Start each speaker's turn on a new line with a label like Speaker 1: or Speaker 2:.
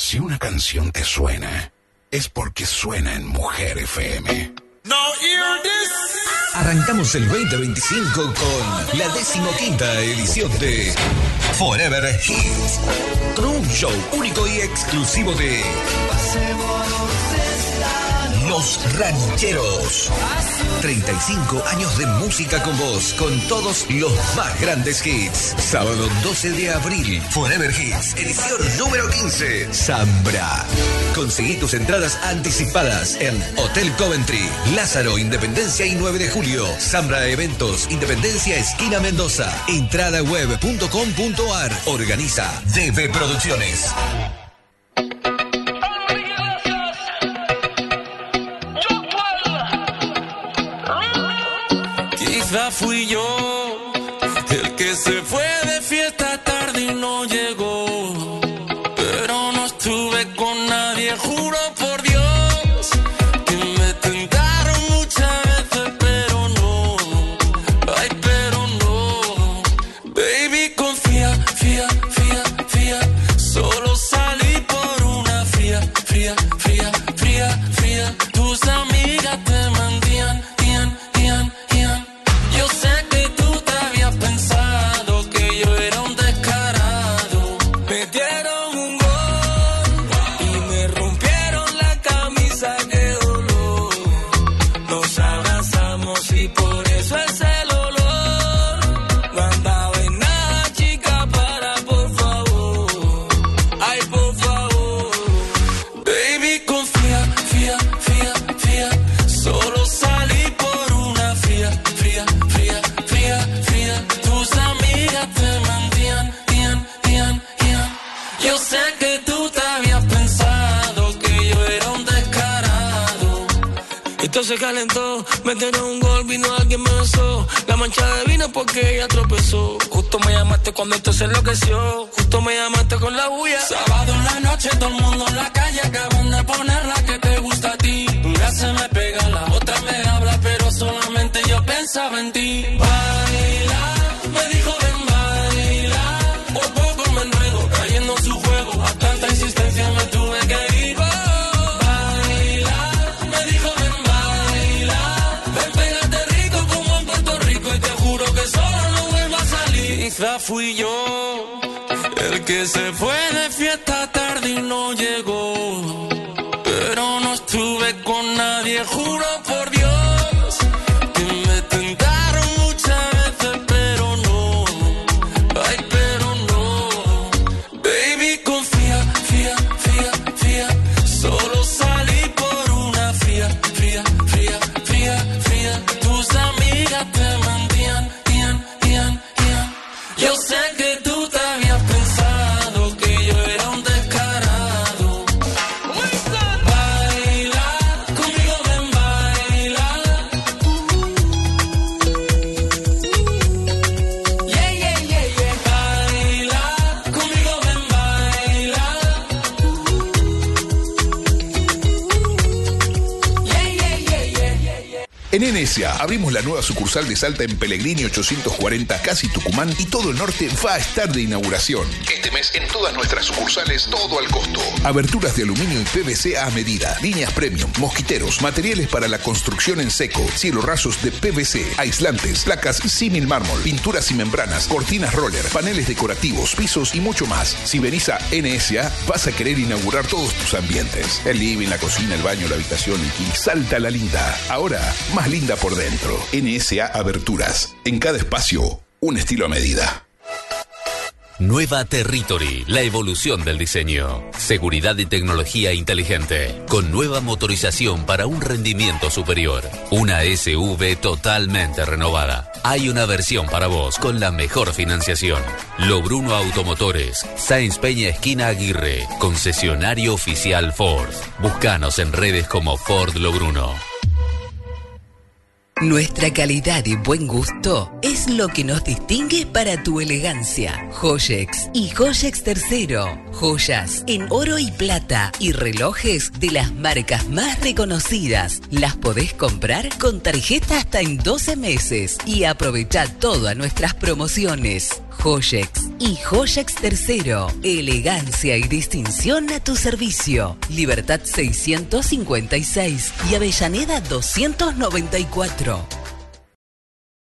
Speaker 1: Si una canción te suena, es porque suena en Mujer FM.
Speaker 2: Arrancamos el 2025 con la 15ª edición de Forever Hits, con un show único y exclusivo de Los Rancheros. 35 años de música con vos, con todos los más grandes hits. Sábado 12 de abril, Forever Hits, edición número 15, Zambra. Conseguí tus entradas anticipadas en Hotel Coventry, Lázaro, Independencia y 9 de julio. Zambra Eventos, Independencia, esquina Mendoza. Entradaweb.com.ar. Organiza DB Producciones.
Speaker 3: Quizá fui yo el que se fue de fiesta tarde y no llegó, pero no estuve con nadie, juro por Dios que me tentaron muchas veces, pero no, ay, pero no. Baby, confía, fía, fía, fía, solo salí por una fría, fría, fría, fría, fría. Tus amigas te mentían, yo sé que tú te habías pensado que yo era un descarado. Me dieron un gol y me rompieron la camisa, qué dolor. Nos abrazamos y por eso es el olor. No andaba en nada, chica, para, por favor. Ay, por favor. Baby, confía, fía, fía, fía. Solo salí por una fría, fría, fría, fría, fría. Tus amigas te mentían, yo sé que tú te habías pensado que yo era un descarado. Esto se calentó, metieron un gol, vino alguien me besó. La mancha de vino porque ella tropezó. Justo me llamaste cuando esto se enloqueció. Justo me llamaste con la bulla. Sábado en la noche, todo el mundo en la calle. Acaban de poner la que te gusta a ti. Una se me pega, la otra me habla, pero solamente yo pensaba en ti. Baila, me dijo ven baila. Por poco me enredo, cayendo en su juego. A tanta insistencia me tuve que ir. Baila, me dijo ven baila. Ven, pégate rico como en Puerto Rico y te juro que solo no vuelvo a salir. Quizá fui yo el que se fue de fiesta tarde y no llegó, pero no estuve con nadie, juro por Dios que me tentaron muchas veces, pero no, ay, pero no. Baby, confía, fía, fía, fía. Solo salí por una fría, fría, fría, fría, fría. Tus amigas te mentían, yo sé que tú te habías pensado que yo era un descarado. Baila, conmigo ven baila. Yeah, yeah, yeah, yeah. Baila, conmigo ven baila. Yeah, yeah, yeah, yeah, yeah.
Speaker 1: En NSA abrimos la nueva sucursal de Salta en Pellegrini 840, casi Tucumán, y todo el norte va a estar de inauguración. Este mes en todas nuestras sucursales, todo al costo. Aberturas de aluminio y PVC a medida, líneas premium, mosquiteros, materiales para la construcción en seco, cielos rasos de PVC, aislantes, placas símil mármol, pinturas y membranas, cortinas roller, paneles decorativos, pisos y mucho más. Si venís a NSA, vas a querer inaugurar todos tus ambientes. El living, la cocina, el baño, la habitación, el king. Salta la linda. Ahora, más linda por dentro. NSA Aberturas. En cada espacio, un estilo a medida.
Speaker 4: Nueva Territory, la evolución del diseño. Seguridad y tecnología inteligente, con nueva motorización para un rendimiento superior. Una SUV totalmente renovada. Hay una versión para vos con la mejor financiación. Lobruno Automotores, Sáenz Peña esquina Aguirre, concesionario oficial Ford. Búscanos en redes como Ford Lobruno.
Speaker 5: Nuestra calidad y buen gusto es lo que nos distingue para tu elegancia. Joyex y Joyex Tercero. Joyas en oro y plata y relojes de las marcas más reconocidas. Las podés comprar con tarjeta hasta en 12 meses y aprovecha todas nuestras promociones. Joyex Y Joyex Tercero, elegancia y distinción a tu servicio. Libertad 656 y Avellaneda 294.